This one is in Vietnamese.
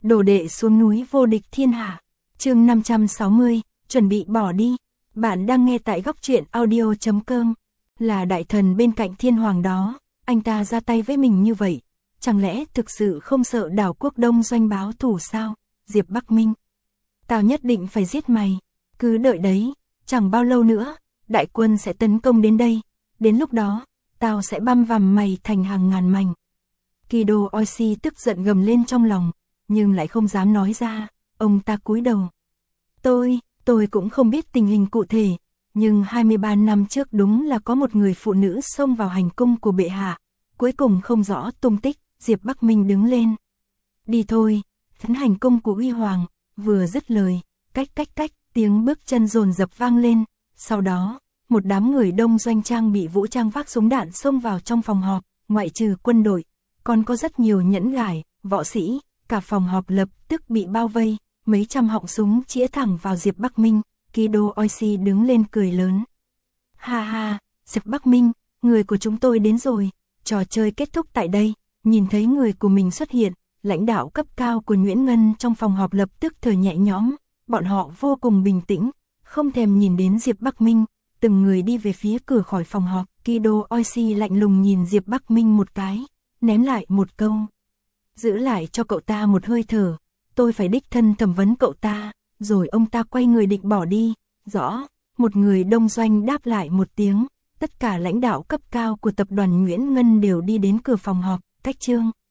Đồ đệ xuống núi vô địch thiên hạ. Chương 560, chuẩn bị bỏ đi. Bạn đang nghe tại góc truyện audio.com. Là đại thần bên cạnh thiên hoàng đó, anh ta ra tay với mình như vậy, chẳng lẽ thực sự không sợ đảo quốc Đông Doanh báo thù sao? Diệp Bắc Minh, tao nhất định phải giết mày, cứ đợi đấy, chẳng bao lâu nữa, đại quân sẽ tấn công đến đây, đến lúc đó, tao sẽ băm vằm mày thành hàng ngàn mảnh. Kido Oishi tức giận gầm lên trong lòng, nhưng lại không dám nói ra, ông ta cúi đầu. Tôi cũng không biết tình hình cụ thể, nhưng 23 năm trước đúng là có một người phụ nữ xông vào hành cung của bệ hạ, cuối cùng không rõ tung tích. Diệp Bắc Minh đứng lên. Đi thôi, đến hành cung của Uy Hoàng. Vừa dứt lời, cách, tiếng bước chân dồn dập vang lên, sau đó, một đám người Đông Doanh trang bị vũ trang vác súng đạn xông vào trong phòng họp, ngoại trừ quân đội, còn có rất nhiều nhẫn gải, võ sĩ, cả phòng họp lập tức bị bao vây, mấy trăm họng súng chĩa thẳng vào Diệp Bắc Minh. Kido Oishi đứng lên cười lớn. Ha ha, Diệp Bắc Minh, người của chúng tôi đến rồi, trò chơi kết thúc tại đây. Nhìn thấy người của mình xuất hiện, lãnh đạo cấp cao của Nguyễn Ngân trong phòng họp lập tức thở nhẹ nhõm, bọn họ vô cùng bình tĩnh, không thèm nhìn đến Diệp Bắc Minh, từng người đi về phía cửa khỏi phòng họp. Kido Oishi lạnh lùng nhìn Diệp Bắc Minh một cái, ném lại một câu. Giữ lại cho cậu ta một hơi thở, tôi phải đích thân thẩm vấn cậu ta, rồi ông ta quay người định bỏ đi. Rõ, một người Đông Doanh đáp lại một tiếng, tất cả lãnh đạo cấp cao của tập đoàn Nguyễn Ngân đều đi đến cửa phòng họp. Cách chương